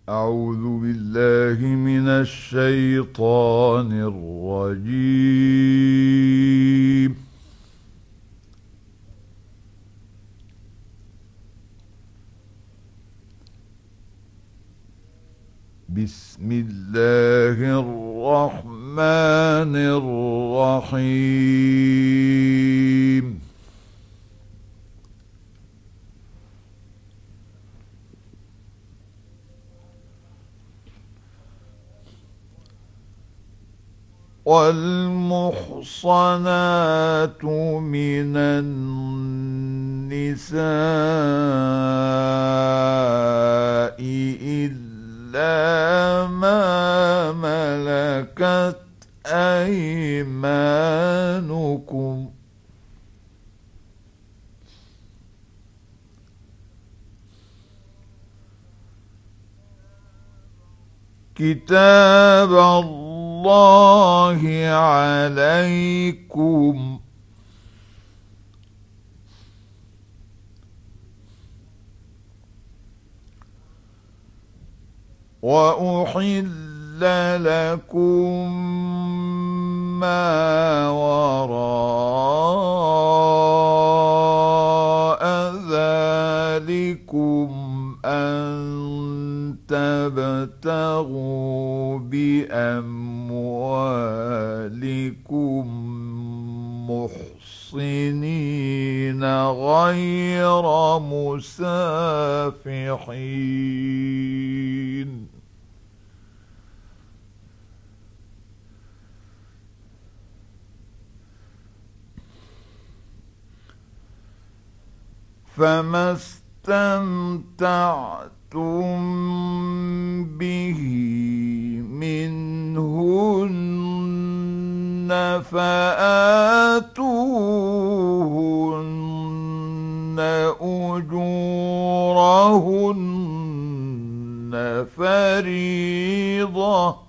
أعوذ بالله من الشيطان الرجيم. بسم الله الرحمن الرحيم. والمحصنات من النساء إلا ما ملكت أيمانكم كتاب الله عليكم. وأحل لكم ما وراء ذلكم أن تبتغوا بأموالكم محصنين غير مسافحين. فما استمتعتم به منهن فآتوهن أجورهن فريضة.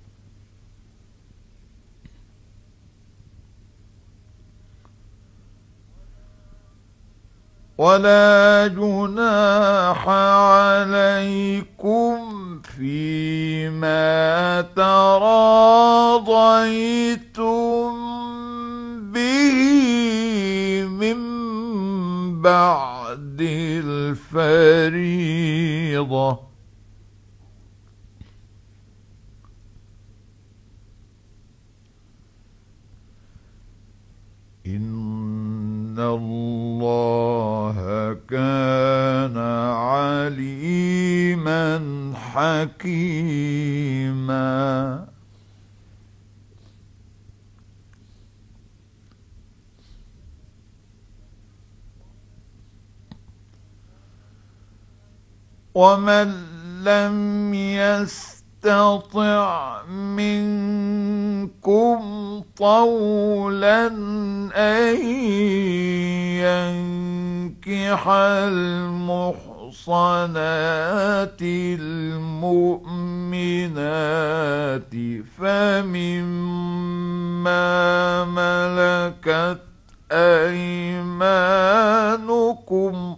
ولا جناح عليكم فيما تراضيتم به من بعد الفريضة. إن الله كان عليما حكيما. ومن لم يستطع منكم طولا أن ينكح المحصنات المؤمنات فمما ملكت أيمانكم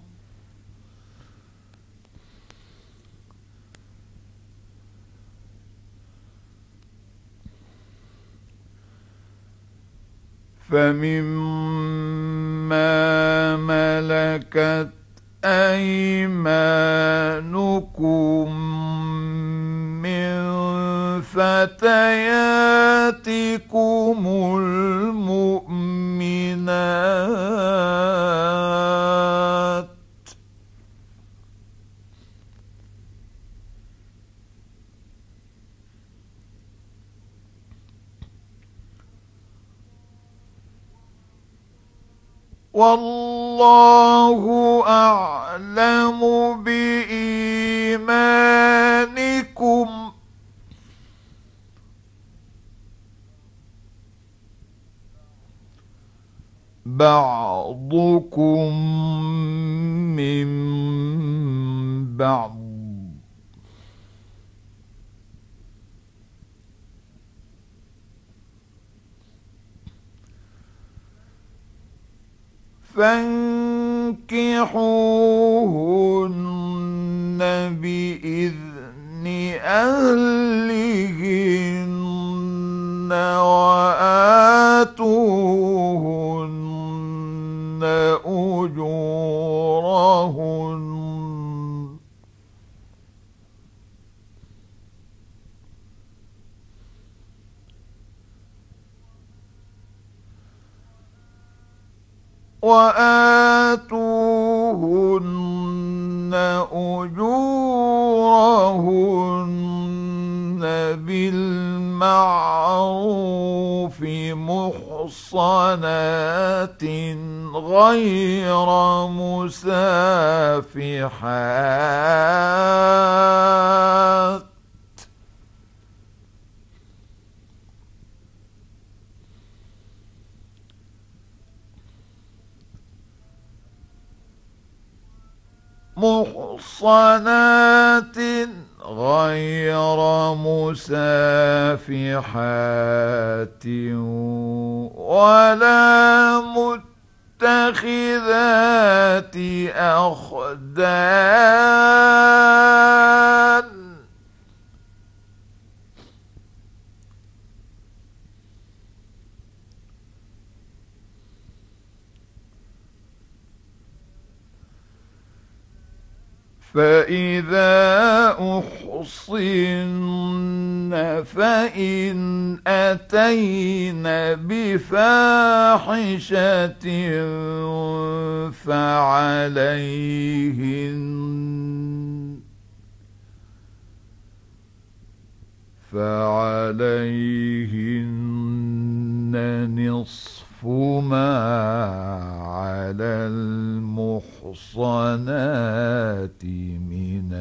من فتياتكم المؤمنات والله أعلم بإيمانكم بعضكم من بعض فانكحوهن بإذن أهلهن وآتوهن أجورهن بالمعروف محصنات غير مسافحات غير مسافحات ولا متخذات أخدان فإذا أحصن فإن أتين بفاحشة فعليهن نصف ما على المحصنات من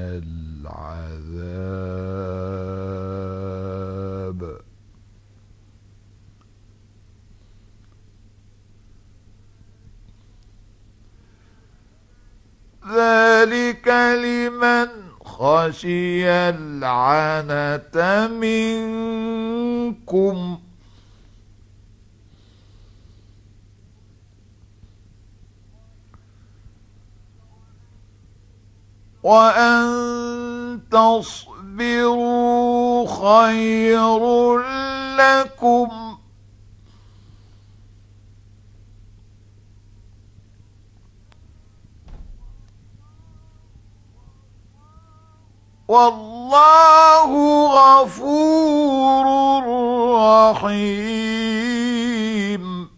العذاب ذلك لمن خشي العنة منكم وأن تصبروا خير لكم والله غفور رحيم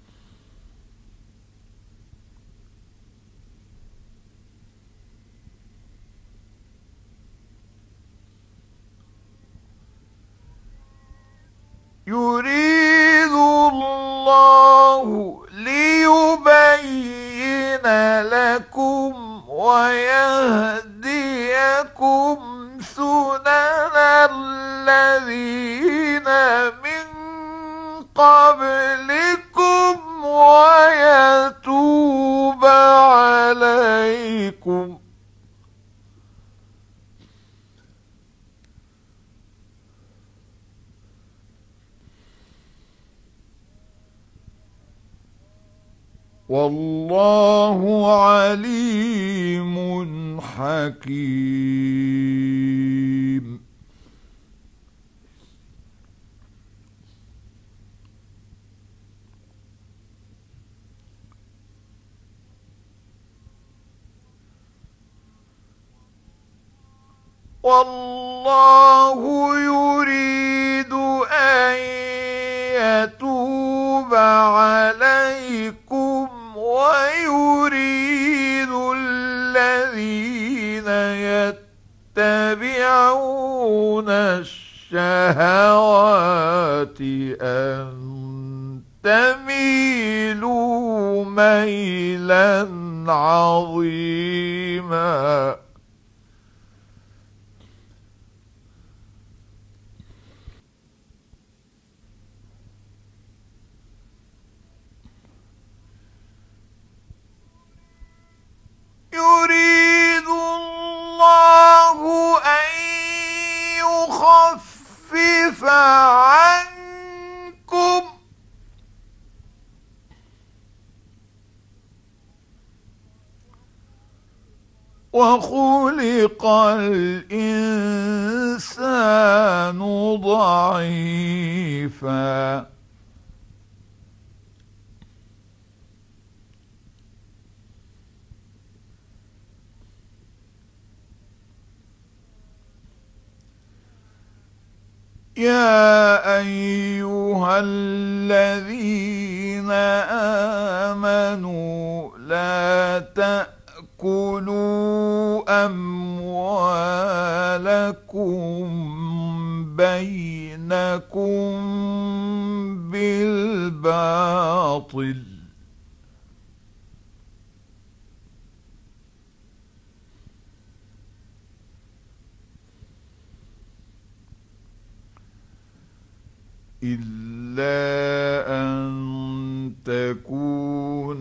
يريد الله ليبين لكم ويهديكم سنن الذين من قبلكم ويتوب عليكم والله عليم حكيم والله يريد أن يتوب عليكم ويريد الذين يتبعون الشهوات أن تميلوا ميلا عظيما يريد الله أن يخفف عنكم وخلق الإنسان ضعيفا يا أيها الذين آمنوا لا تأكلوا أموالكم بينكم بالباطل إلا أن تكون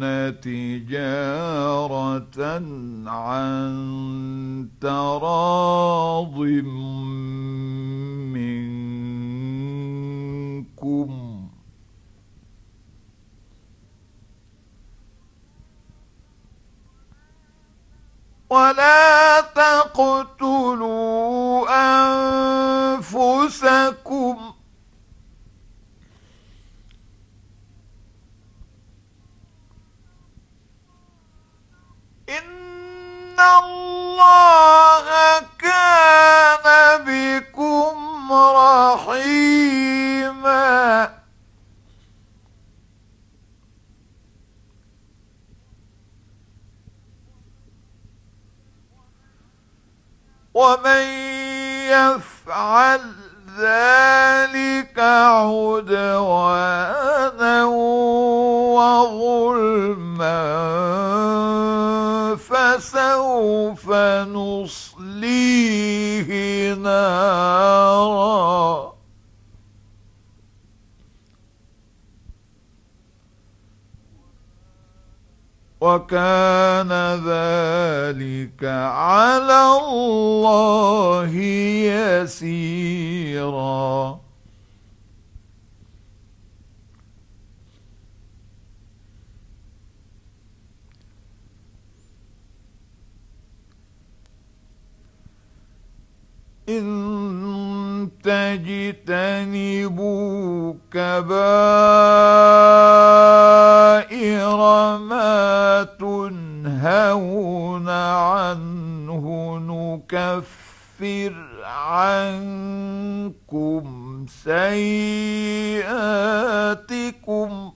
تجارة عن تراض منكم ولا تقتلوا أنفسكم إن الله كان بكم رحيما ومن يفعل ذلك عدوانا وظلما فسوف نصليه نارا وكان ذلك على الله يسيرا إن تجتنبوا كبائر ما تنهون عنه نكفر عنكم سيئاتكم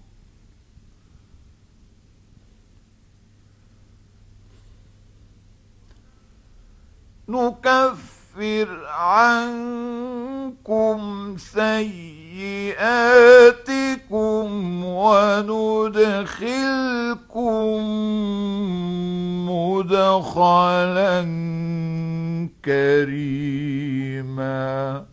وندخلكم مدخلا كريما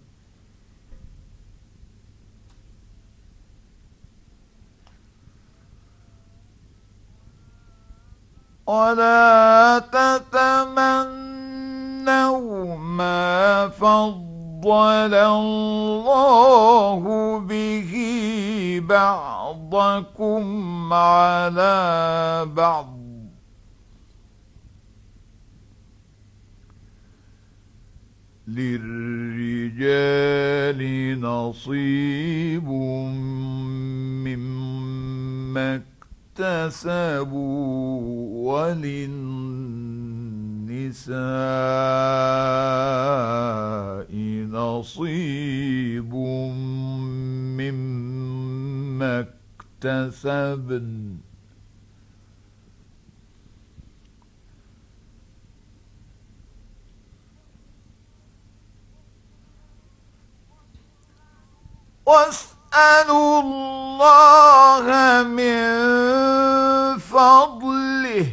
ولا تتمنوا ما فضل الله به بعضكم على بعض للرجال نصيب مما اكتسبوا وللنساء نصيب مما اكتسبن واسألوا الله من فضله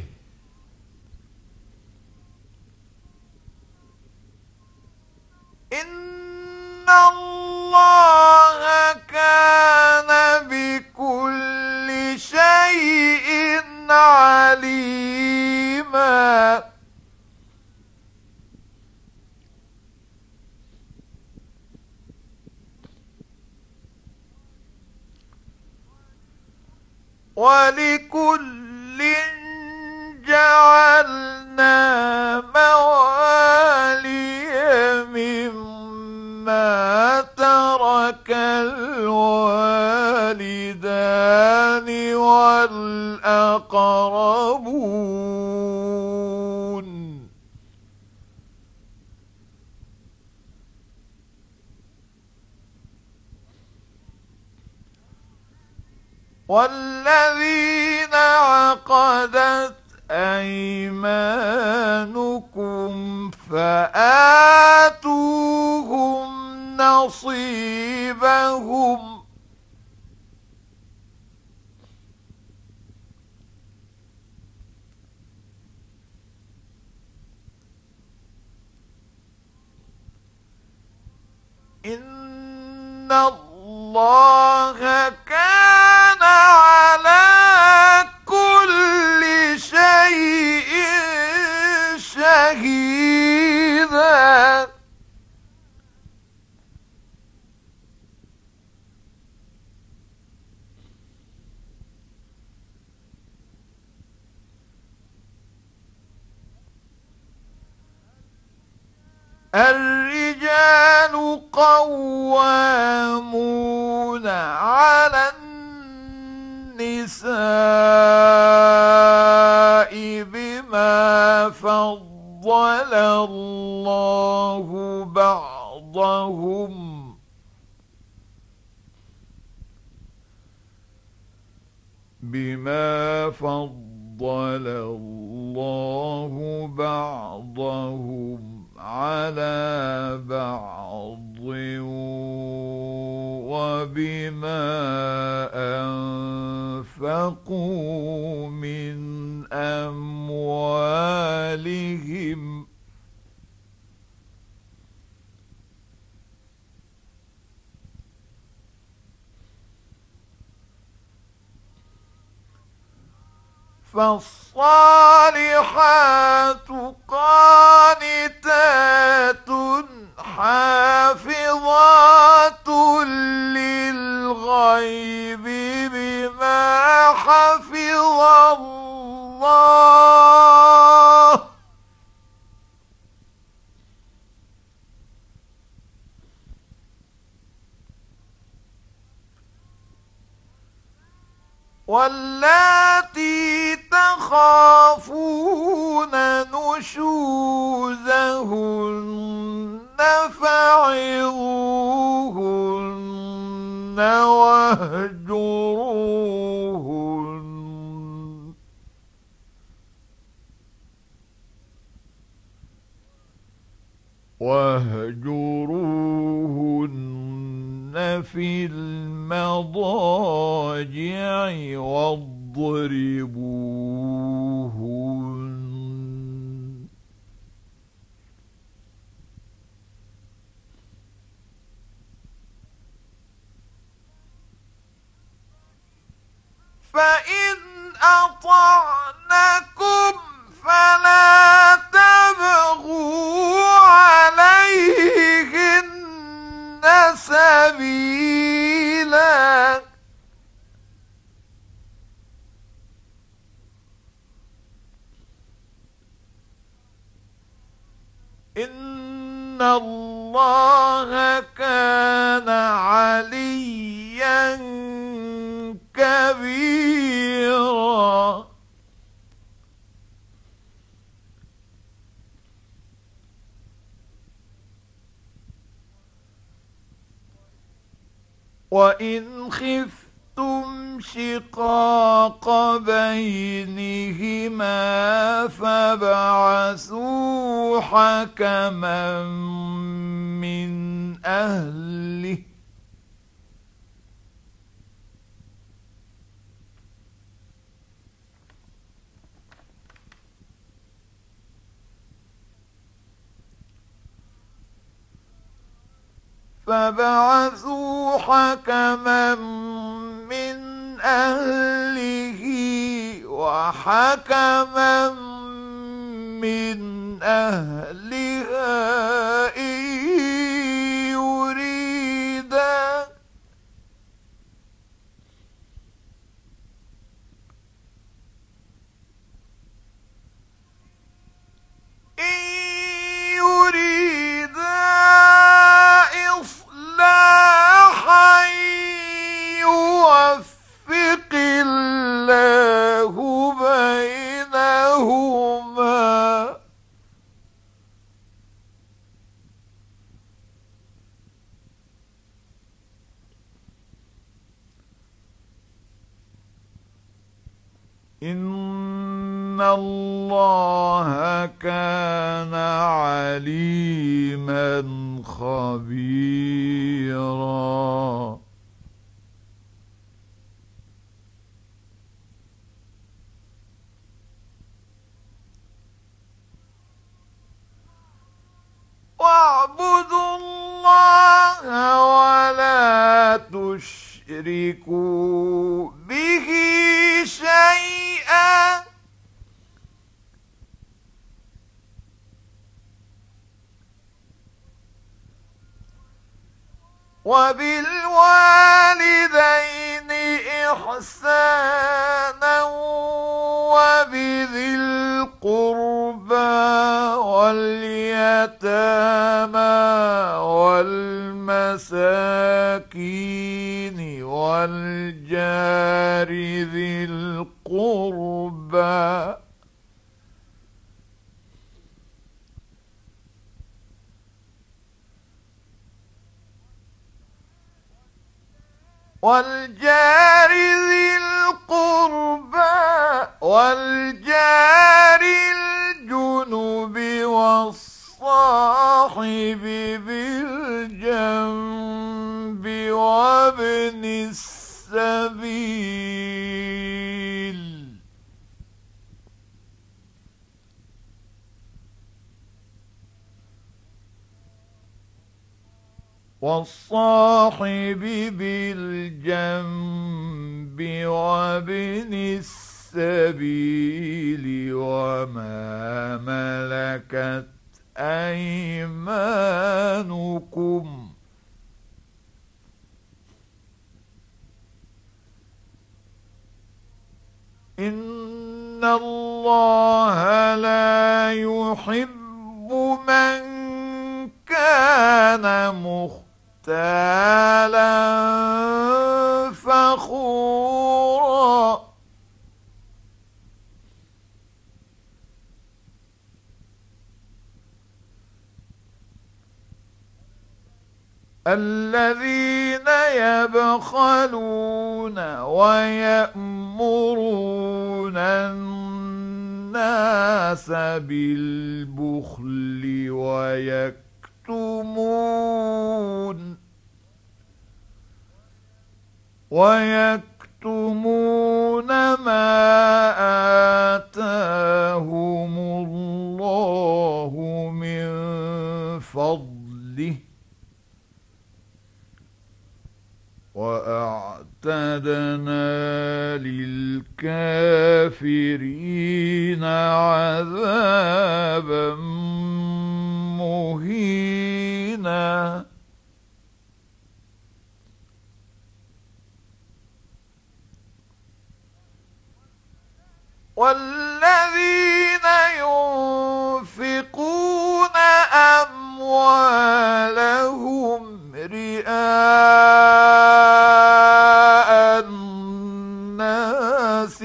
إن الله كان بكل شيء عليما ولكل جعلنا ما ترك الوالدان والأقربون. والذين عقدت أيمانكم فآتوهم نصيبهم. إن الله كان على كل شيء شهيدا. الرجال قوامون على النساء بما فضل الله بعضهم على بعض وبما أنفقوا من أموالهم. فالصالحات قانتات حافظات للغيب بما حفظ الله. واللاتي تخافون نشوزهن فعظوهن واهجروهن في المضاجع واضربوهن. فإن أطعنكم فلا تبغوا عليهن سبيلا. إن الله كان عليا كبيرا. وإن خفتم شقاق بينهما فابعثوا حكما من أهله وحكما من أهلها إن يريدا إن الله كان عليما خبيرا. واعبدوا الله ولا تشركوا به شيئا وبالوالدين إحسانا وبذي القربى واليتامى والمساكين والجار ذي القربى والجار الجنب والصاحب بالجنب وابن السبيل بالجنب وابن السبيل وما ملكت أيمانكم إن الله لا يحب من كان مختالا فخورا. الذين يبخلون ويأمرون الناس بالبخل ويكتمون ما آتاهم الله من فضله وأعتدنا للكافرين عذابا مهينا. والذين ينفقون أموالهم رئاء الناس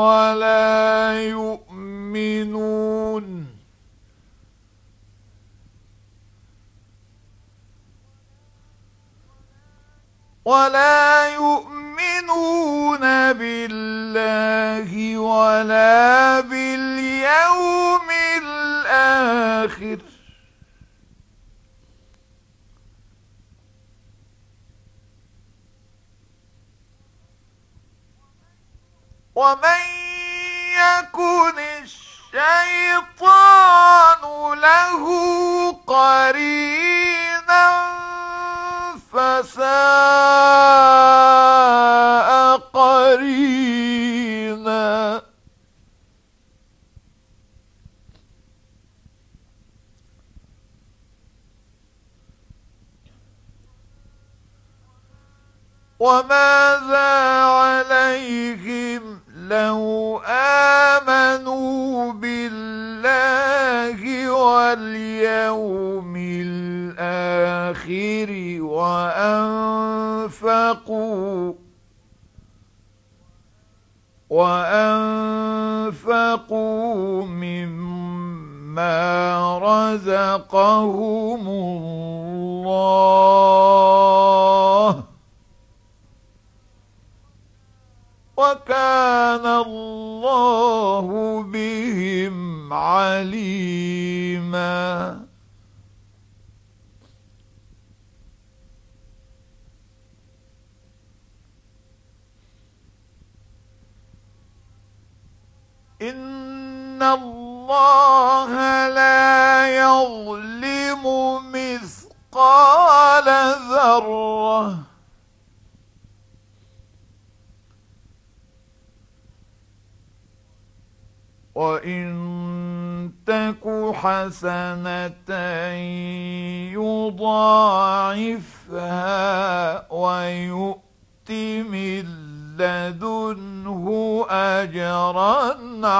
ولا يؤمنون بالله ولا باليوم الآخر ومن يكن الشيطان له قرينا فساء قرينا. وماذا عليهم لو آمنوا بالله واليوم الآخر وأنفقوا مما رزقهم الله وكان كان الله بهم عليما. إن الله لا يظلم مثقال ذرة وإن تك حسنة يضاعفها ويؤت من لدنه أجرا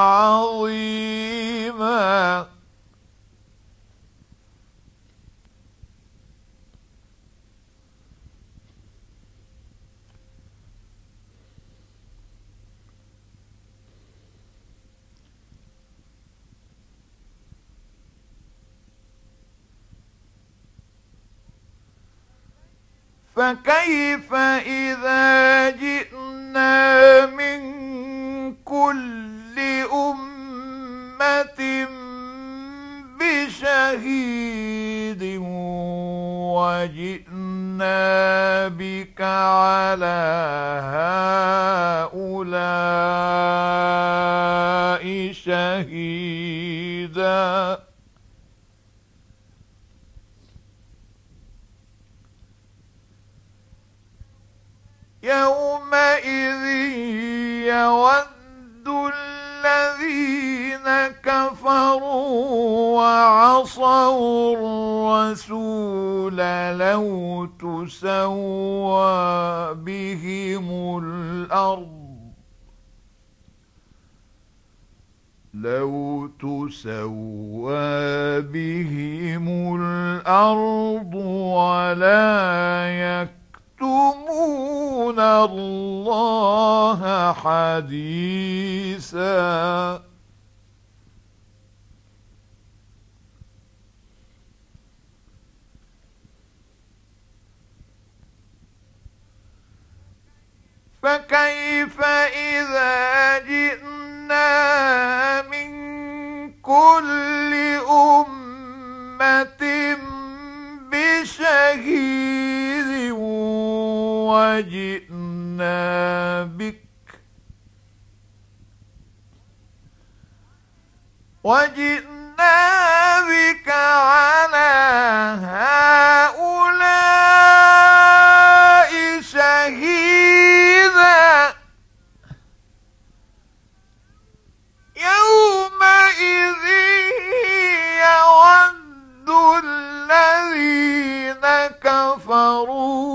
عظيما. فكيف إذا جئنا من كل أمة بشهيد وجئنا بك على هؤلاء شهيدا. يومئذ يود الذين كفروا وعصوا الرسول لو تسوى بهم الأرض ولا يكتمون الله حديثا. فكيف إذا جئنا من كل أمة بشهيد وجئنا بك على هؤلاء شهيدا. يومئذ يود الذين كفروا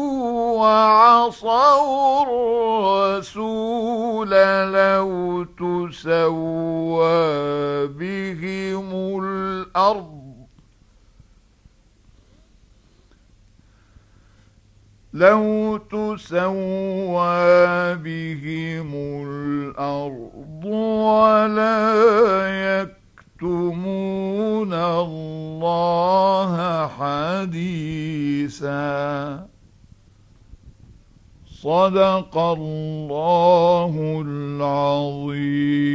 وعصوا الرسول لو تسوى بهم الأرض ولا يكتمون الله حديثا. صدق الله العظيم.